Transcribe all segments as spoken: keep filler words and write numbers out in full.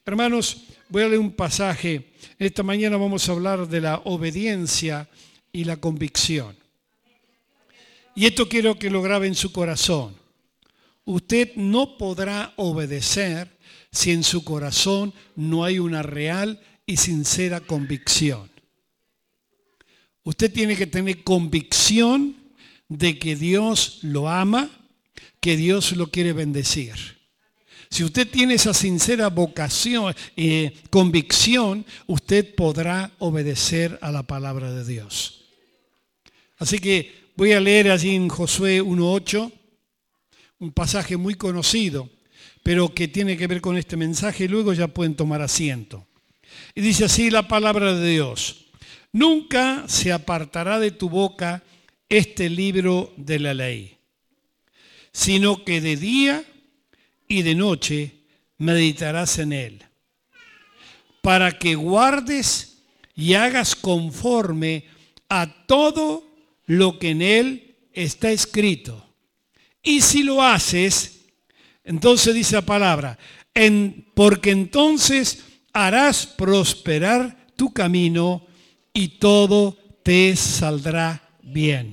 Hermanos, voy a leer un pasaje. Esta mañana vamos a hablar de la obediencia y la convicción. Y esto quiero que lo grabe en su corazón. Usted no podrá obedecer si en su corazón no hay una real y sincera convicción. Usted tiene que tener convicción de que Dios lo ama, que Dios lo quiere bendecir. Si usted tiene esa sincera vocación, eh, convicción, usted podrá obedecer a la palabra de Dios. Así que voy a leer allí en Josué uno ocho, un pasaje muy conocido, pero que tiene que ver con este mensaje y luego ya pueden tomar asiento. Y dice así la palabra de Dios: nunca se apartará de tu boca este libro de la ley, sino que de día y de noche meditarás en él, para que guardes y hagas conforme a todo lo que en él está escrito. Y si lo haces, entonces dice la palabra, en, porque entonces harás prosperar tu camino y todo te saldrá bien.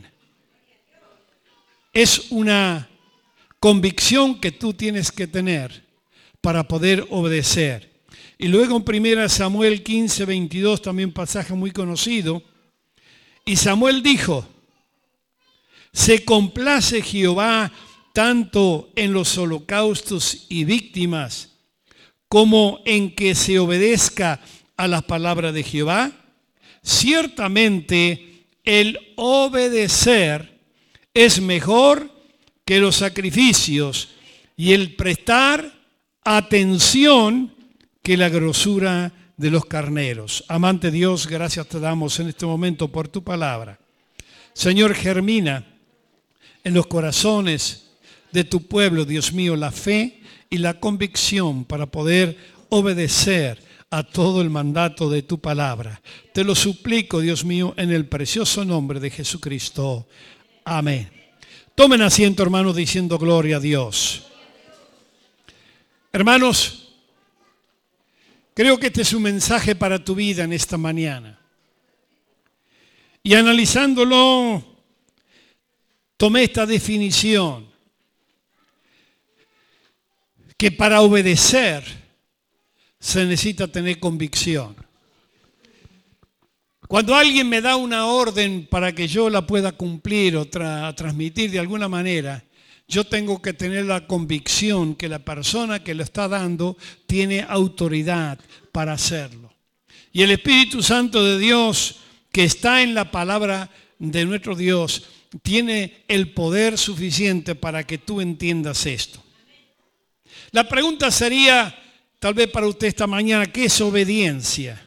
Es una convicción que tú tienes que tener para poder obedecer. Y luego en primera Samuel quince, veintidós, también un pasaje muy conocido. Y Samuel dijo: se complace Jehová tanto en los holocaustos y víctimas como en que se obedezca a la palabra de Jehová. Ciertamente el obedecer es mejor que los sacrificios y el prestar atención que la grosura de los carneros. Amante Dios, gracias te damos en este momento por tu palabra. Señor, germina en los corazones de tu pueblo, Dios mío, la fe y la convicción para poder obedecer a todo el mandato de tu palabra. Te lo suplico, Dios mío, en el precioso nombre de Jesucristo. Amén. Tomen asiento, hermanos, diciendo gloria a Dios. Hermanos, creo que este es un mensaje para tu vida en esta mañana. Y analizándolo, tomé esta definición, que para obedecer se necesita tener convicción. Cuando alguien me da una orden para que yo la pueda cumplir o tra- transmitir de alguna manera, yo tengo que tener la convicción que la persona que lo está dando tiene autoridad para hacerlo. Y el Espíritu Santo de Dios, que está en la palabra de nuestro Dios, tiene el poder suficiente para que tú entiendas esto. La pregunta sería, tal vez para usted esta mañana, ¿qué es obediencia?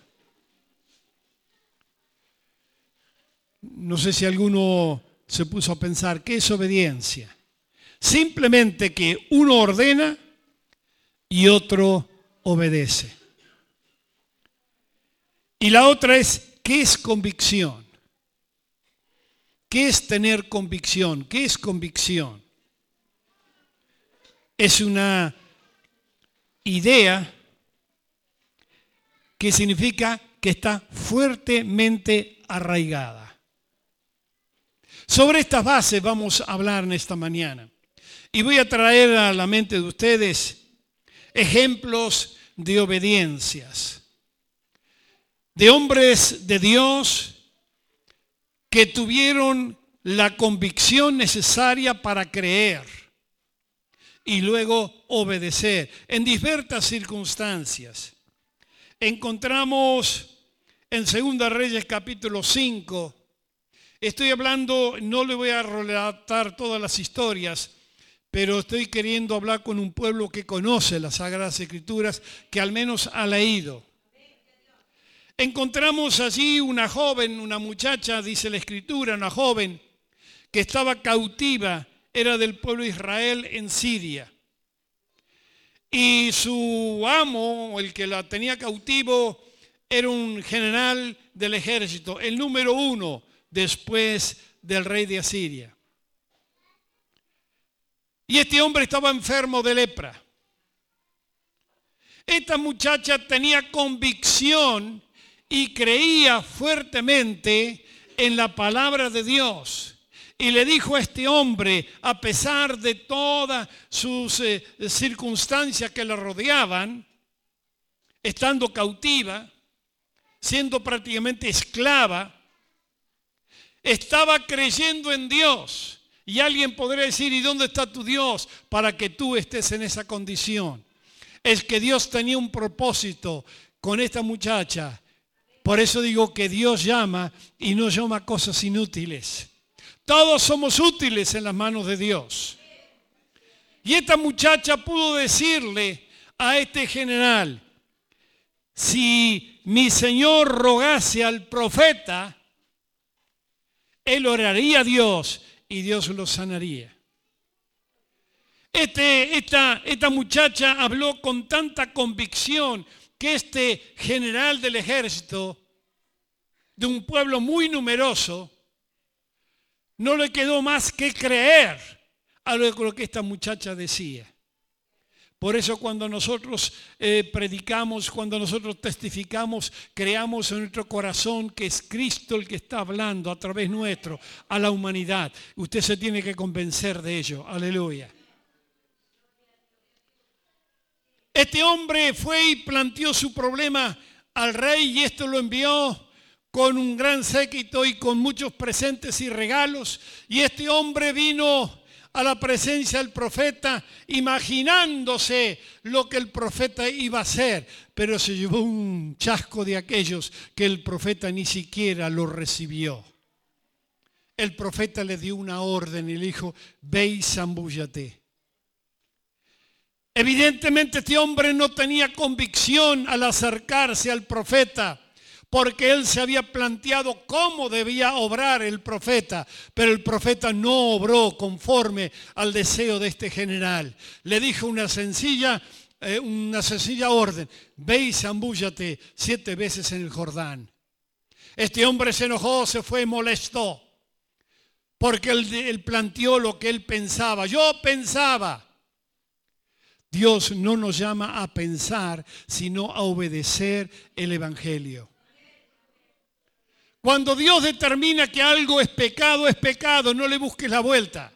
No sé si alguno se puso a pensar, ¿qué es obediencia? Simplemente que uno ordena y otro obedece. Y la otra es, ¿qué es convicción? ¿Qué es tener convicción? ¿Qué es convicción? Es una idea que significa que está fuertemente arraigada. Sobre estas bases vamos a hablar en esta mañana. Y voy a traer a la mente de ustedes ejemplos de obediencias, de hombres de Dios que tuvieron la convicción necesaria para creer y luego obedecer en diversas circunstancias. Encontramos en Segunda Reyes capítulo cinco, estoy hablando, no le voy a relatar todas las historias, pero estoy queriendo hablar con un pueblo que conoce las Sagradas Escrituras, que al menos ha leído. Encontramos allí una joven, una muchacha, dice la Escritura, una joven que estaba cautiva, era del pueblo de Israel en Siria. Y su amo, el que la tenía cautivo, era un general del ejército, el número uno después del rey de Asiria. Y este hombre estaba enfermo de lepra. Esta muchacha tenía convicción y creía fuertemente en la palabra de Dios. Y le dijo a este hombre, a pesar de todas sus eh, circunstancias que le rodeaban, estando cautiva, siendo prácticamente esclava, estaba creyendo en Dios. Y alguien podría decir, ¿y dónde está tu Dios para que tú estés en esa condición? Es que Dios tenía un propósito con esta muchacha. Por eso digo que Dios llama y no llama cosas inútiles. Todos somos útiles en las manos de Dios. Y esta muchacha pudo decirle a este general, si mi señor rogase al profeta, él oraría a Dios y Dios lo sanaría. Este, esta, esta muchacha habló con tanta convicción que este general del ejército, de un pueblo muy numeroso, no le quedó más que creer a lo que esta muchacha decía. Por eso cuando nosotros eh, predicamos, cuando nosotros testificamos, creamos en nuestro corazón que es Cristo el que está hablando a través nuestro a la humanidad. Usted se tiene que convencer de ello. Aleluya. Este hombre fue y planteó su problema al rey y esto lo envió con un gran séquito y con muchos presentes y regalos. Y este hombre vino a la presencia del profeta imaginándose lo que el profeta iba a hacer, pero se llevó un chasco de aquellos que el profeta ni siquiera lo recibió. El profeta le dio una orden y le dijo, ve y zambúllate. Evidentemente este hombre no tenía convicción al acercarse al profeta, porque él se había planteado cómo debía obrar el profeta, pero el profeta no obró conforme al deseo de este general. Le dijo una sencilla, eh, una sencilla orden, ve y zambúllate siete veces en el Jordán. Este hombre se enojó, se fue, molestó, porque él, él planteó lo que él pensaba. Yo pensaba. Dios no nos llama a pensar, sino a obedecer el Evangelio. Cuando Dios determina que algo es pecado, es pecado, no le busques la vuelta.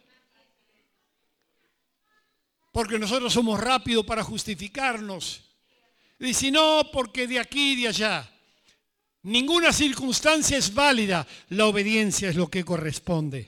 Porque nosotros somos rápidos para justificarnos. Y si no, porque de aquí y de allá. Ninguna circunstancia es válida, la obediencia es lo que corresponde.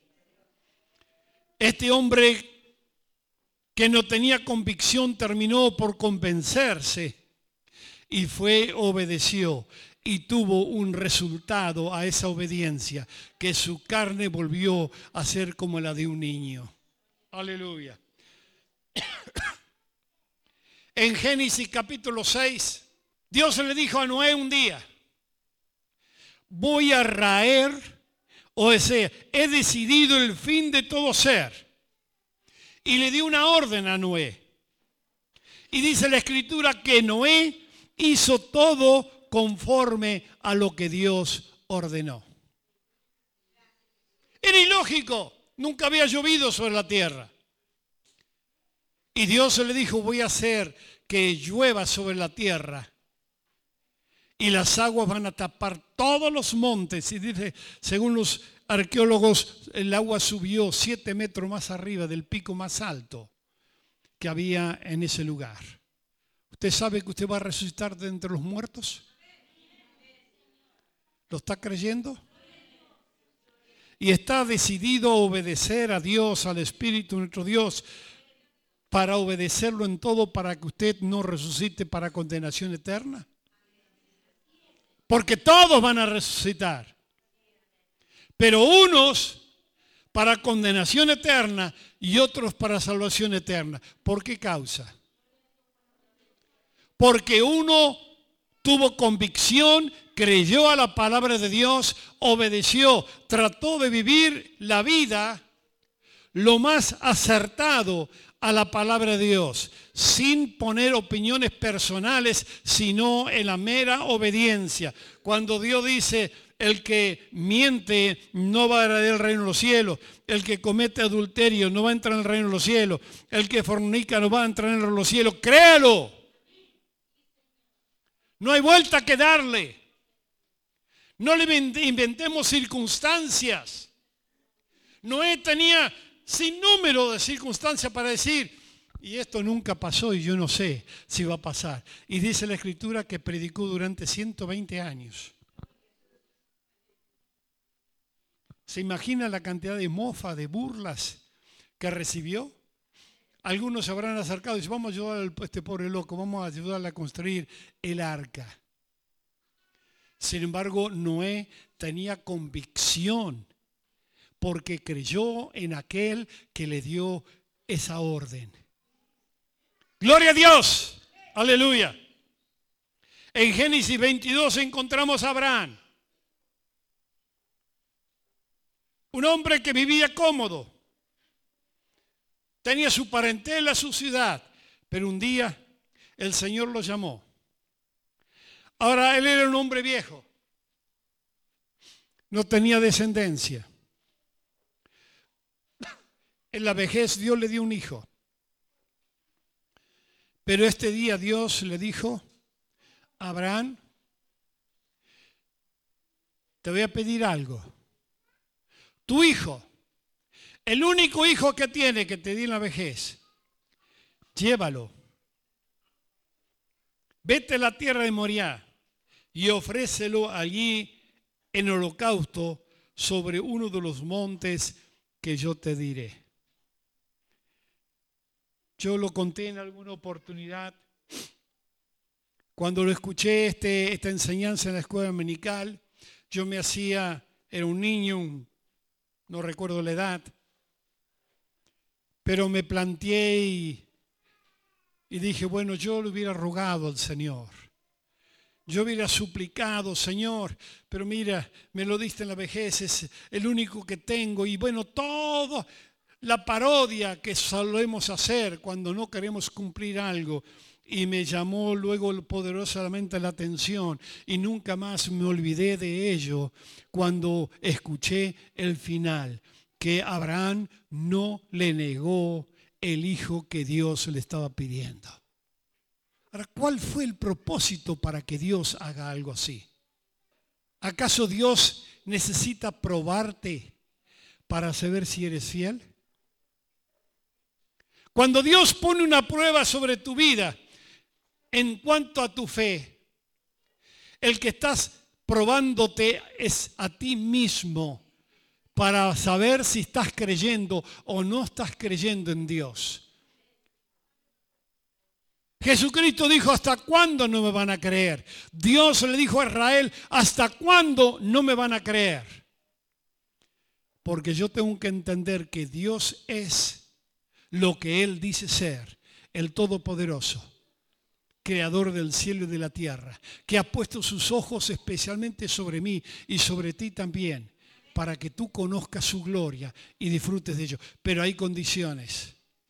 Este hombre que no tenía convicción terminó por convencerse y fue, obedeció. Y tuvo un resultado a esa obediencia, que su carne volvió a ser como la de un niño. Aleluya. En Génesis capítulo seis, Dios le dijo a Noé un día, voy a raer, o sea, he decidido el fin de todo ser. Y le dio una orden a Noé. Y dice la Escritura que Noé hizo todo conforme a lo que Dios ordenó. Era ilógico, nunca había llovido sobre la tierra. Y Dios le dijo, voy a hacer que llueva sobre la tierra. Y las aguas van a tapar todos los montes. Y dice, según los arqueólogos, el agua subió siete metros más arriba del pico más alto que había en ese lugar. ¿Usted sabe que usted va a resucitar de entre los muertos? ¿Lo está creyendo? Y está decidido a obedecer a Dios, al Espíritu nuestro Dios, para obedecerlo en todo, para que usted no resucite para condenación eterna. Porque todos van a resucitar. Pero unos para condenación eterna y otros para salvación eterna. ¿Por qué causa? Porque uno tuvo convicción, creyó a la palabra de Dios, obedeció, trató de vivir la vida lo más acertado a la palabra de Dios, sin poner opiniones personales, sino en la mera obediencia. Cuando Dios dice, el que miente no va a heredar el reino de los cielos, el que comete adulterio no va a entrar en el reino de los cielos, el que fornica no va a entrar en el reino de los cielos, créalo. No hay vuelta que darle. No le inventemos circunstancias. Noé tenía sin número de circunstancias para decir, y esto nunca pasó y yo no sé si va a pasar. Y dice la Escritura que predicó durante ciento veinte años. ¿Se imagina la cantidad de mofa, de burlas que recibió? Algunos se habrán acercado y dicen, vamos a ayudar a este pobre loco, vamos a ayudarle a construir el arca. Sin embargo, Noé tenía convicción porque creyó en aquel que le dio esa orden. ¡Gloria a Dios! ¡Aleluya! En Génesis veintidós encontramos a Abraham. Un hombre que vivía cómodo. Tenía su parentela, su ciudad. Pero un día el Señor lo llamó. Ahora él era un hombre viejo. No tenía descendencia. En la vejez Dios le dio un hijo. Pero este día Dios le dijo, Abraham, te voy a pedir algo. Tu hijo, el único hijo que tiene que te di en la vejez, llévalo. Vete a la tierra de Moriah y ofrécelo allí en holocausto sobre uno de los montes que yo te diré. Yo lo conté en alguna oportunidad. Cuando lo escuché este, esta enseñanza en la escuela dominical, yo me hacía, era un niño, un, no recuerdo la edad, pero me planteé y, y dije, bueno, yo le hubiera rogado al Señor. Yo hubiera suplicado, Señor, pero mira, me lo diste en la vejez, es el único que tengo. Y bueno, todo la parodia que solemos hacer cuando no queremos cumplir algo. Y me llamó luego poderosamente la atención y nunca más me olvidé de ello cuando escuché el final, que Abraham no le negó el hijo que Dios le estaba pidiendo. Ahora, ¿cuál fue el propósito para que Dios haga algo así? ¿Acaso Dios necesita probarte para saber si eres fiel? Cuando Dios pone una prueba sobre tu vida en cuanto a tu fe, el que estás probándote es a ti mismo para saber si estás creyendo o no estás creyendo en Dios. Jesucristo dijo, ¿hasta cuándo no me van a creer? Dios le dijo a Israel, ¿hasta cuándo no me van a creer? Porque yo tengo que entender que Dios es lo que Él dice ser, el Todopoderoso, Creador del cielo y de la tierra, que ha puesto sus ojos especialmente sobre mí y sobre ti también, para que tú conozcas su gloria y disfrutes de ello. Pero hay condiciones.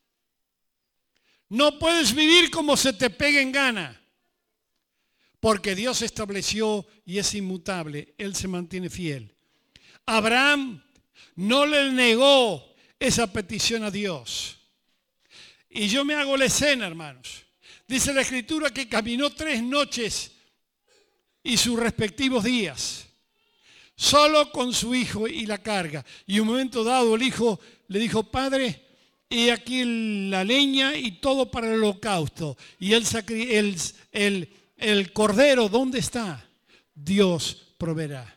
No puedes vivir como se te pegue en gana, porque Dios estableció y es inmutable. Él se mantiene fiel. Abraham no le negó esa petición a Dios. Y yo me hago la escena, hermanos. Dice la Escritura que caminó tres noches y sus respectivos días, solo con su hijo y la carga. Y un momento dado el hijo le dijo, Padre, y aquí la leña y todo para el holocausto. Y el, el, el, el cordero, ¿dónde está? Dios proveerá.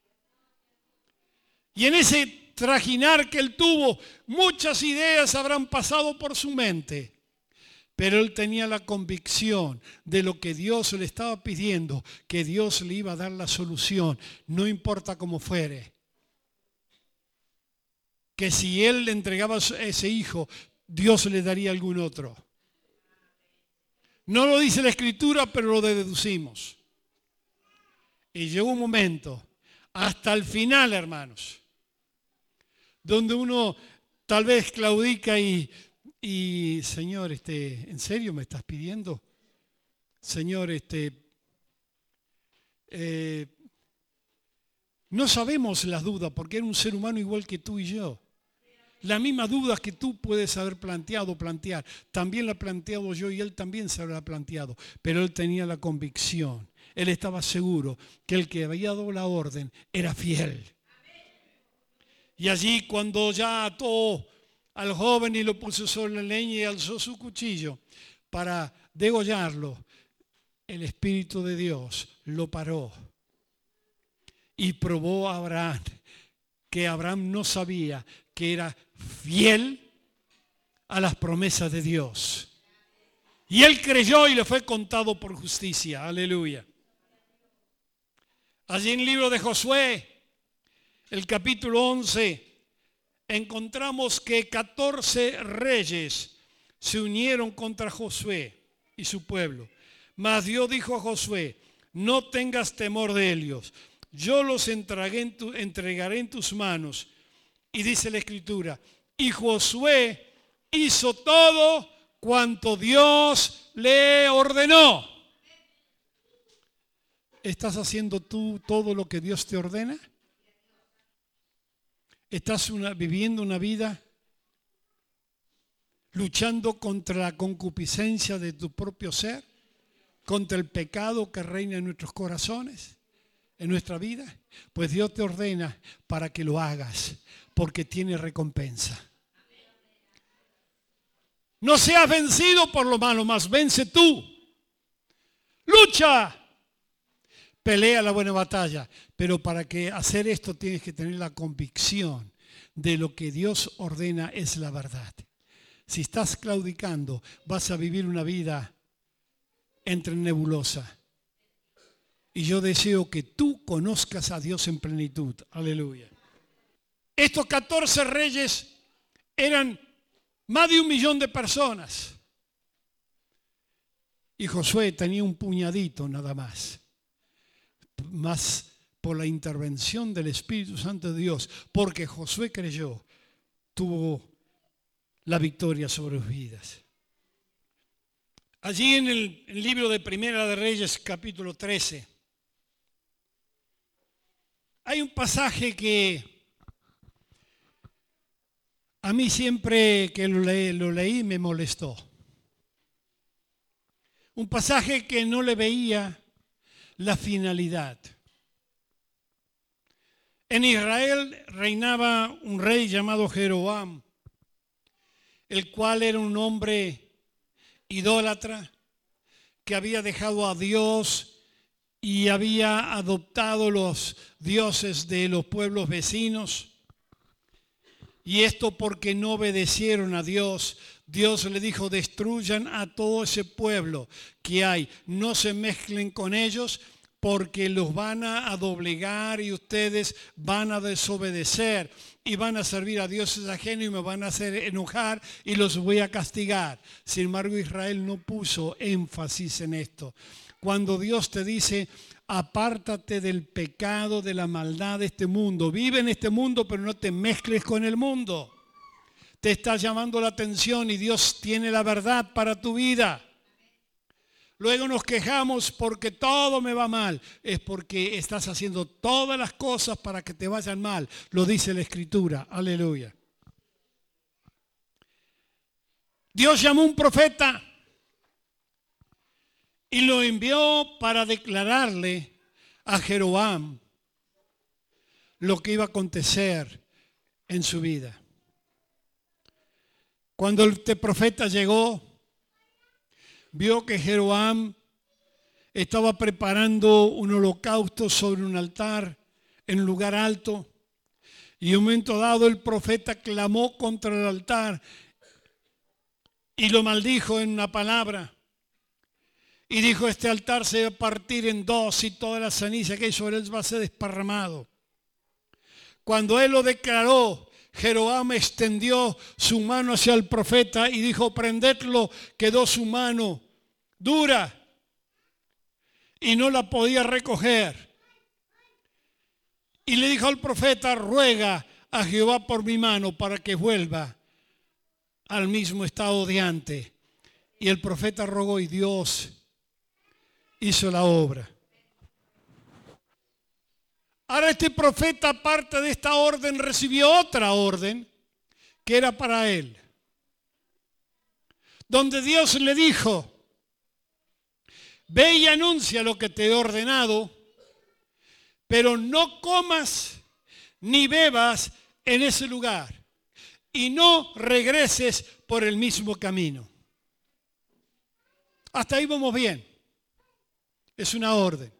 Y en ese trajinar que él tuvo, muchas ideas habrán pasado por su mente. Pero él tenía la convicción de lo que Dios le estaba pidiendo, que Dios le iba a dar la solución, no importa cómo fuere. Que si él le entregaba a ese hijo, Dios le daría algún otro. No lo dice la Escritura, pero lo deducimos. Y llegó un momento, hasta el final, hermanos, donde uno tal vez claudica y, y Señor, este, ¿en serio me estás pidiendo? Señor, este, eh, no sabemos las dudas porque era un ser humano igual que tú y yo. La misma duda que tú puedes haber planteado, plantear, también la he planteado yo y él también se habrá planteado. Pero él tenía la convicción Él estaba seguro que el que había dado la orden era fiel. Y allí cuando ya ató al joven y lo puso sobre la leña y alzó su cuchillo para degollarlo, el Espíritu de Dios lo paró y probó a Abraham que Abraham no sabía que era fiel a las promesas de Dios. Y él creyó y le fue contado por justicia. Aleluya. Allí en el libro de Josué, el capítulo once, encontramos que catorce reyes se unieron contra Josué y su pueblo. Mas Dios dijo a Josué, no tengas temor de ellos, yo los entregué en tu, entregaré en tus manos. Y dice la Escritura, y Josué hizo todo cuanto Dios le ordenó. ¿Estás haciendo tú todo lo que Dios te ordena? ¿Estás una, viviendo una vida luchando contra la concupiscencia de tu propio ser? ¿Contra el pecado que reina en nuestros corazones, en nuestra vida? Pues Dios te ordena para que lo hagas, porque tiene recompensa. No seas vencido por lo malo, más vence tú. Lucha. Pelea la buena batalla, pero para que hacer esto tienes que tener la convicción de lo que Dios ordena es la verdad. Si estás claudicando, vas a vivir una vida entre nebulosa. Y yo deseo que tú conozcas a Dios en plenitud. Aleluya. Estos catorce reyes eran más de un millón de personas. Y Josué tenía un puñadito nada más. Más por la intervención del Espíritu Santo de Dios, porque Josué creyó, tuvo la victoria sobre sus vidas. Allí en el, el libro de Primera de Reyes, capítulo trece, hay un pasaje que a mí siempre que lo leí, lo leí me molestó. Un pasaje que no le veía la finalidad. En Israel reinaba un rey llamado Jeroboam, el cual era un hombre idólatra que había dejado a Dios y había adoptado los dioses de los pueblos vecinos. Y esto porque no obedecieron a Dios. Dios le dijo, destruyan a todo ese pueblo que hay. No se mezclen con ellos porque los van a doblegar y ustedes van a desobedecer y van a servir a dioses ajenos y me van a hacer enojar y los voy a castigar. Sin embargo, Israel no puso énfasis en esto. Cuando Dios te dice, apártate del pecado, de la maldad de este mundo. Vive en este mundo, pero no te mezcles con el mundo. Te está llamando la atención y Dios tiene la verdad para tu vida. Luego nos quejamos porque todo me va mal. Es porque estás haciendo todas las cosas para que te vayan mal. Lo dice la Escritura. Aleluya. Dios llamó a un profeta y lo envió para declararle a Jeroboam lo que iba a acontecer en su vida. Cuando este profeta llegó, vio que Jeroboam estaba preparando un holocausto sobre un altar en un lugar alto. Y en un momento dado el profeta clamó contra el altar y lo maldijo en una palabra. Y dijo, este altar se va a partir en dos y toda la ceniza que hay sobre él va a ser desparramado. Cuando él lo declaró, Jeroboam extendió su mano hacia el profeta y dijo, prendedlo. Quedó su mano dura y no la podía recoger. Y le dijo al profeta, ruega a Jehová por mi mano para que vuelva al mismo estado de antes. Y el profeta rogó y Dios hizo la obra. Ahora este profeta, aparte de esta orden, recibió otra orden que era para él. Donde Dios le dijo, ve y anuncia lo que te he ordenado, pero no comas ni bebas en ese lugar y no regreses por el mismo camino. Hasta ahí vamos bien. Es una orden.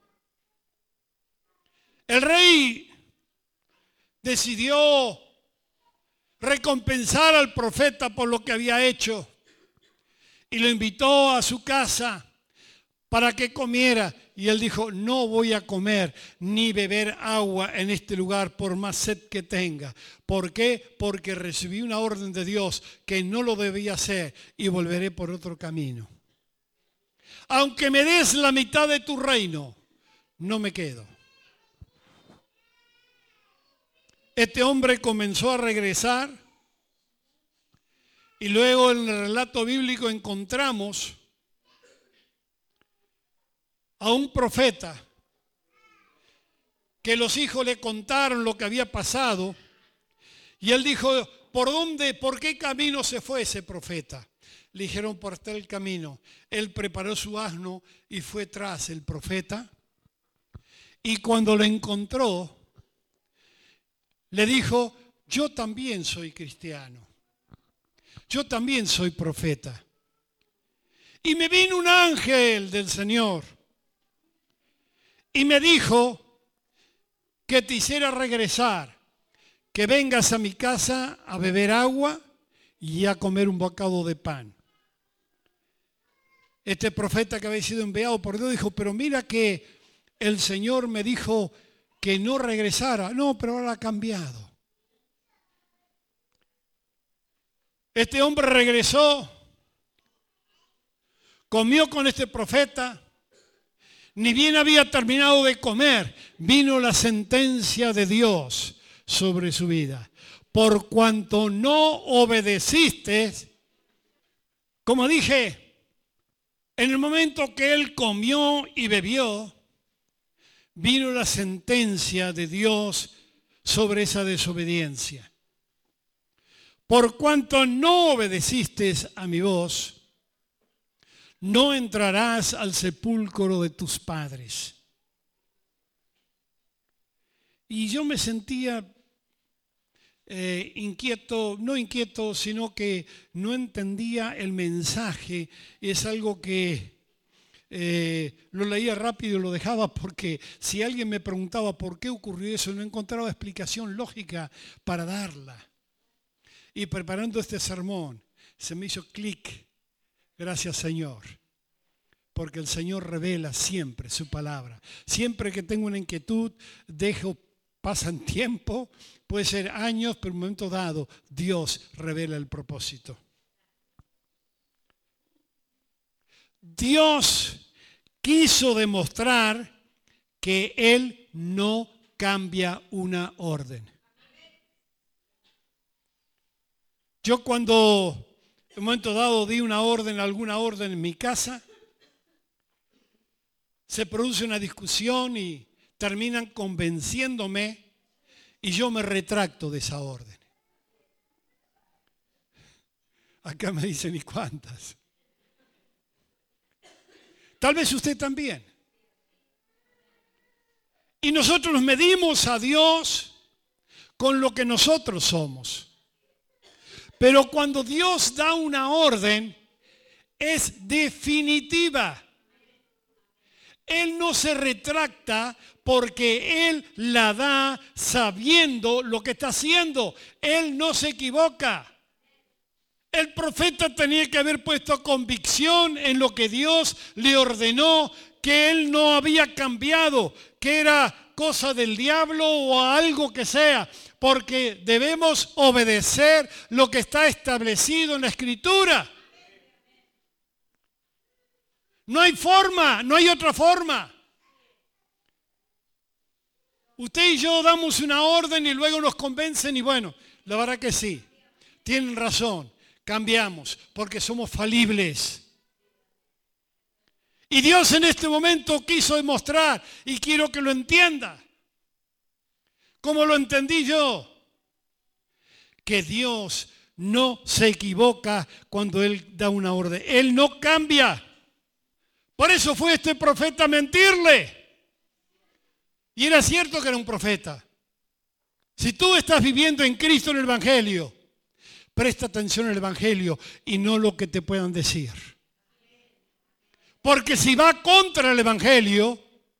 El rey decidió recompensar al profeta por lo que había hecho y lo invitó a su casa para que comiera. Y él dijo, no voy a comer ni beber agua en este lugar por más sed que tenga. ¿Por qué? Porque recibí una orden de Dios que no lo debía hacer y volveré por otro camino. Aunque me des la mitad de tu reino, no me quedo. Este hombre comenzó a regresar y luego en el relato bíblico encontramos a un profeta que los hijos le contaron lo que había pasado y él dijo, ¿por dónde, por qué camino se fue ese profeta? Le dijeron, por tal camino. Él preparó su asno y fue tras el profeta y cuando lo encontró le dijo, yo también soy cristiano, yo también soy profeta. Y me vino un ángel del Señor y me dijo que te hiciera regresar, que vengas a mi casa a beber agua y a comer un bocado de pan. Este profeta que había sido enviado por Dios dijo, pero mira que el Señor me dijo que no regresara. No, pero ahora ha cambiado. Este hombre regresó, comió con este profeta, ni bien había terminado de comer, vino la sentencia de Dios sobre su vida. Por cuanto no obedeciste, como dije, en el momento que él comió y bebió, vino la sentencia de Dios sobre esa desobediencia. Por cuanto no obedeciste a mi voz, no entrarás al sepulcro de tus padres. Y yo me sentía eh, inquieto, no inquieto, sino que no entendía el mensaje. Es algo que eh, lo leía rápido y lo dejaba porque si alguien me preguntaba por qué ocurrió eso, no encontraba explicación lógica para darla. Y preparando este sermón, se me hizo clic. Gracias, Señor. Porque el Señor revela siempre su palabra. Siempre que tengo una inquietud, dejo, pasan tiempo, puede ser años, pero en un momento dado, Dios revela el propósito. Dios quiso demostrar que Él no cambia una orden. Yo cuando en un momento dado di una orden, alguna orden en mi casa, se produce una discusión y terminan convenciéndome y yo me retracto de esa orden. Acá me dicen, ¿y cuántas? Tal vez usted también. Y nosotros nos medimos a Dios con lo que nosotros somos. Pero cuando Dios da una orden, es definitiva. Él no se retracta porque Él la da sabiendo lo que está haciendo. Él no se equivoca. El profeta tenía que haber puesto convicción en lo que Dios le ordenó, que Él no había cambiado, que era cosa del diablo o algo que sea, porque debemos obedecer lo que está establecido en la Escritura. No hay forma, no hay otra forma. Usted y yo damos una orden y luego nos convencen y bueno, la verdad que sí, tienen razón, cambiamos porque somos falibles. Y Dios en este momento quiso demostrar, y quiero que lo entienda, como lo entendí yo, que Dios no se equivoca cuando Él da una orden. Él no cambia. Por eso fue este profeta a mentirle. Y era cierto que era un profeta. Si tú estás viviendo en Cristo en el Evangelio, presta atención al Evangelio y no lo que te puedan decir. Porque si va contra el Evangelio,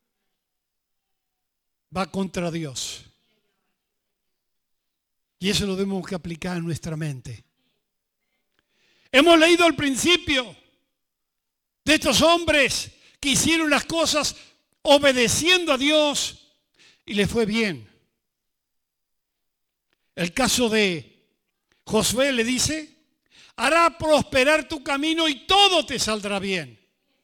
va contra Dios. Y eso lo debemos que aplicar en nuestra mente. Hemos leído al principio de estos hombres que hicieron las cosas obedeciendo a Dios y les fue bien. El caso de Josué le dice, hará prosperar tu camino y todo te saldrá bien.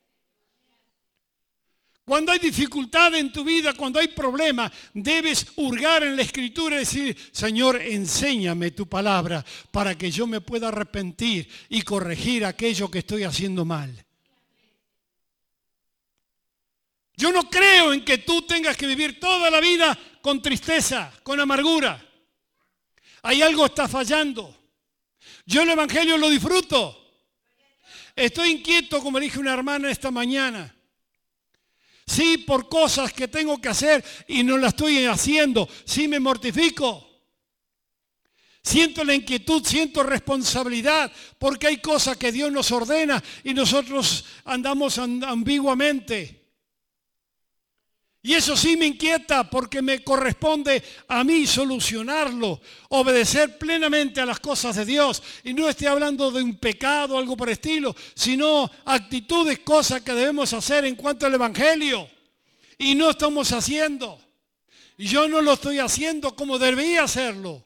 Cuando hay dificultad en tu vida, cuando hay problema, debes hurgar en la Escritura y decir, Señor, enséñame tu palabra para que yo me pueda arrepentir y corregir aquello que estoy haciendo mal. Yo no creo en que tú tengas que vivir toda la vida con tristeza, con amargura. Hay algo que está fallando. Yo el Evangelio lo disfruto. Estoy inquieto, como le dije a una hermana esta mañana. Sí, por cosas que tengo que hacer y no las estoy haciendo. Sí, me mortifico. Siento la inquietud, siento responsabilidad, porque hay cosas que Dios nos ordena y nosotros andamos ambiguamente. Y eso sí me inquieta porque me corresponde a mí solucionarlo, obedecer plenamente a las cosas de Dios. Y no estoy hablando de un pecado o algo por el estilo, sino actitudes, cosas que debemos hacer en cuanto al Evangelio. Y no estamos haciendo. Y yo no lo estoy haciendo como debería hacerlo.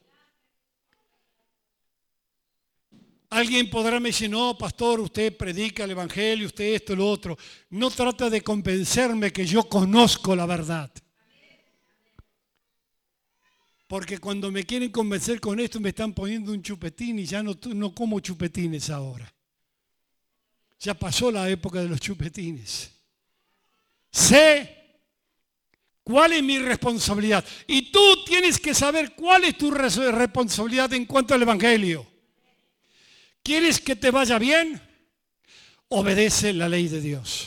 Alguien podrá me decir, no, pastor, usted predica el Evangelio, usted esto y lo otro. No trata de convencerme que yo conozco la verdad. Porque cuando me quieren convencer con esto me están poniendo un chupetín y ya no, no como chupetines ahora. Ya pasó la época de los chupetines. Sé cuál es mi responsabilidad. Y tú tienes que saber cuál es tu responsabilidad en cuanto al Evangelio. ¿Quieres que te vaya bien? Obedece la ley de Dios.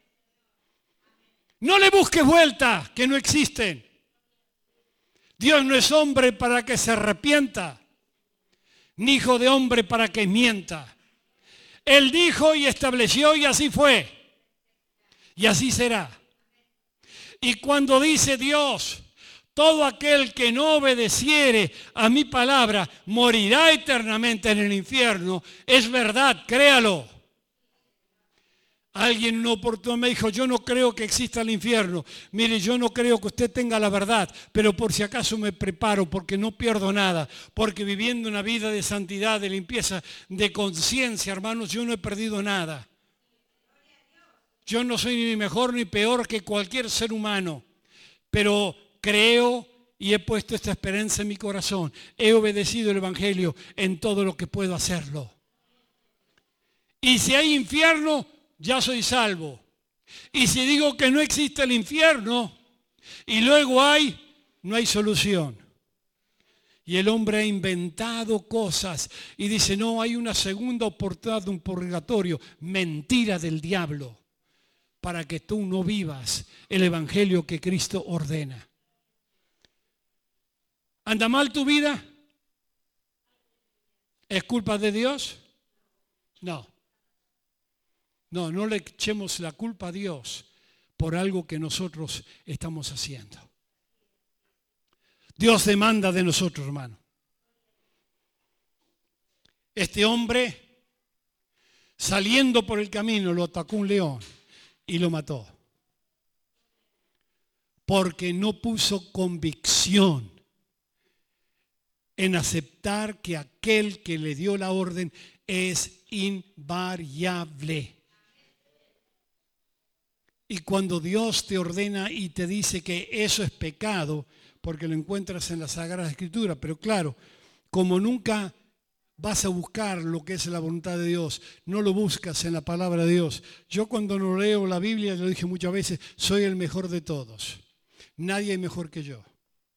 No le busques vuelta, que no existen. Dios no es hombre para que se arrepienta, ni hijo de hombre para que mienta. Él dijo y estableció y así fue. Y así será. Y cuando dice Dios, todo aquel que no obedeciere a mi palabra morirá eternamente en el infierno. Es verdad, créalo. Alguien no oportuno me dijo, yo no creo que exista el infierno. Mire, yo no creo que usted tenga la verdad, pero por si acaso me preparo porque no pierdo nada. Porque viviendo una vida de santidad, de limpieza, de conciencia, hermanos, yo no he perdido nada. Yo no soy ni mejor ni peor que cualquier ser humano, pero creo y he puesto esta esperanza en mi corazón. He obedecido el Evangelio en todo lo que puedo hacerlo. Y si hay infierno, ya soy salvo. Y si digo que no existe el infierno y luego hay, no hay solución. Y el hombre ha inventado cosas y dice, no, hay una segunda oportunidad de un purgatorio. Mentira del diablo, para que tú no vivas el Evangelio que Cristo ordena. ¿Anda mal tu vida? ¿Es culpa de Dios? No. No, no le echemos la culpa a Dios por algo que nosotros estamos haciendo. Dios demanda de nosotros, hermano. Este hombre, saliendo por el camino, lo atacó un león y lo mató. Porque no puso convicción en aceptar que aquel que le dio la orden es invariable. Y cuando Dios te ordena y te dice que eso es pecado, porque lo encuentras en la Sagrada Escritura, pero claro, como nunca vas a buscar lo que es la voluntad de Dios, no lo buscas en la palabra de Dios. Yo cuando no leo la Biblia, lo dije muchas veces, soy el mejor de todos. Nadie es mejor que yo.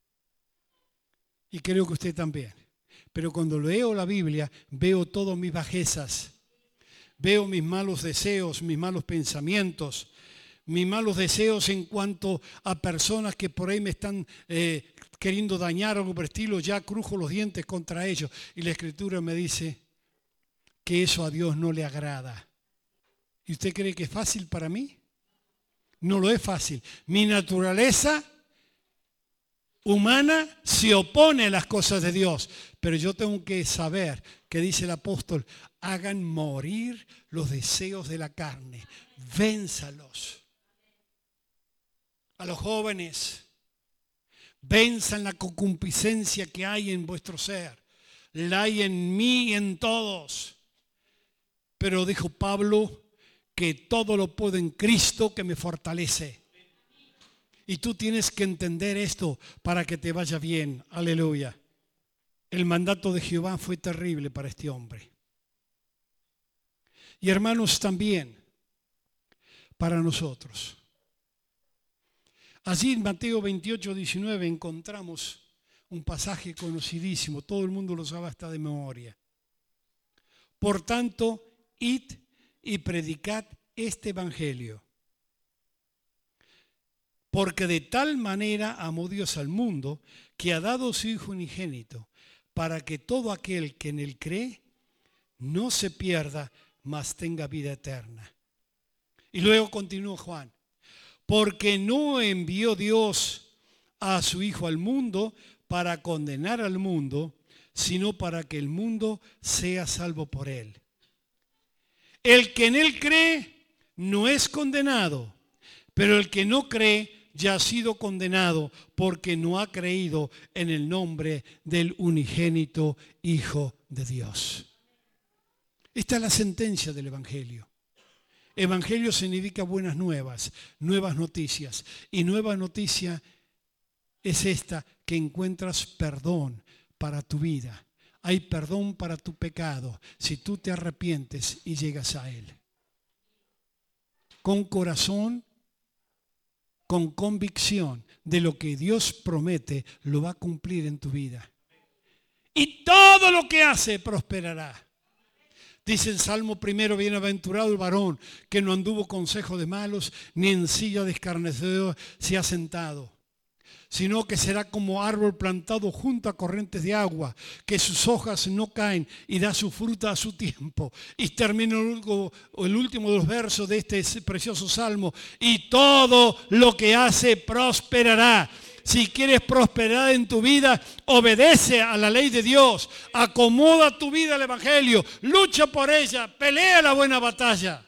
Y creo que usted también. Pero cuando leo la Biblia, veo todas mis bajezas. Veo mis malos deseos, mis malos pensamientos. mis malos deseos en cuanto a personas que por ahí me están eh, queriendo dañar o algo por el estilo, ya crujo los dientes contra ellos. Y la Escritura me dice que eso a Dios no le agrada. ¿Y usted cree que es fácil para mí? No lo es fácil. Mi naturaleza humana se opone a las cosas de Dios, pero yo tengo que saber que dice el apóstol, hagan morir los deseos de la carne, vénzalos. A los jóvenes, venzan la concupiscencia que hay en vuestro ser, la hay en mí y en todos. Pero dijo Pablo que todo lo puedo en Cristo que me fortalece. Y tú tienes que entender esto para que te vaya bien. Aleluya. El mandato de Jehová fue terrible para este hombre. Y hermanos, también para nosotros. Allí en Mateo veintiocho, diecinueve encontramos un pasaje conocidísimo. Todo el mundo lo sabe hasta de memoria. Por tanto, id y predicad este evangelio. Porque de tal manera amó Dios al mundo que ha dado su Hijo unigénito, para que todo aquel que en él cree no se pierda, mas tenga vida eterna. Y luego continuó Juan. Porque no envió Dios a su Hijo al mundo para condenar al mundo, sino para que el mundo sea salvo por él. El que en él cree no es condenado, pero el que no cree ya ha sido condenado porque no ha creído en el nombre del unigénito Hijo de Dios. Esta es la sentencia del Evangelio. Evangelio significa buenas nuevas, nuevas noticias. Y nueva noticia es esta, que encuentras perdón para tu vida. Hay perdón para tu pecado si tú te arrepientes y llegas a Él. Con corazón, con convicción de lo que Dios promete, lo va a cumplir en tu vida. Y todo lo que hace prosperará. Dice el Salmo primero, bienaventurado el varón que no anduvo consejo de malos, ni en silla de escarnecedores se ha sentado, sino que será como árbol plantado junto a corrientes de agua, que sus hojas no caen y da su fruta a su tiempo. Y termina el último de los versos de este precioso Salmo, y todo lo que hace prosperará. Si quieres prosperar en tu vida, obedece a la ley de Dios, acomoda tu vida al Evangelio, lucha por ella, pelea la buena batalla.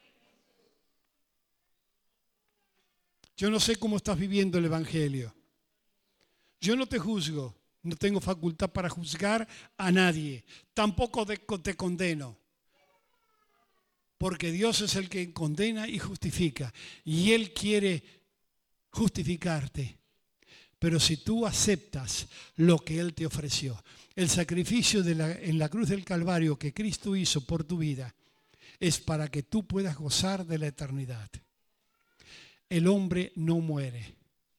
Yo no sé cómo estás viviendo el Evangelio. Yo no te juzgo, no tengo facultad para juzgar a nadie, tampoco te condeno. Porque Dios es el que condena y justifica, y Él quiere justificarte. Pero si tú aceptas lo que Él te ofreció, el sacrificio de la, en la cruz del Calvario que Cristo hizo por tu vida, es para que tú puedas gozar de la eternidad. El hombre no muere.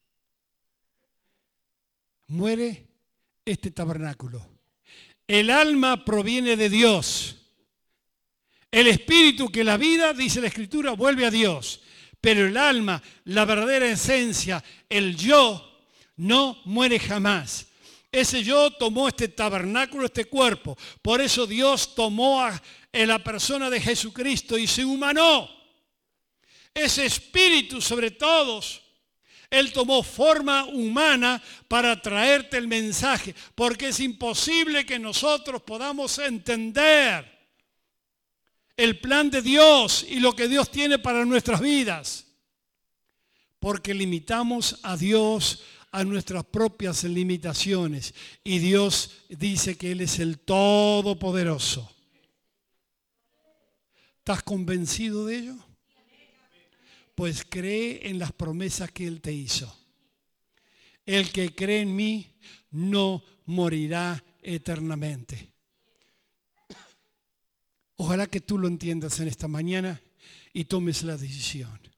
Muere este tabernáculo. El alma proviene de Dios. El espíritu que la vida, dice la Escritura, vuelve a Dios. Pero el alma, la verdadera esencia, el yo, no muere jamás. Ese yo tomó este tabernáculo, este cuerpo. Por eso Dios tomó a, a la persona de Jesucristo y se humanó. Ese espíritu sobre todos, Él tomó forma humana para traerte el mensaje. Porque es imposible que nosotros podamos entender el plan de Dios y lo que Dios tiene para nuestras vidas. Porque limitamos a Dios a nuestras propias limitaciones. Y Dios dice que Él es el Todopoderoso. ¿Estás convencido de ello? Pues cree en las promesas que Él te hizo. El que cree en mí no morirá eternamente. Ojalá que tú lo entiendas en esta mañana y tomes la decisión.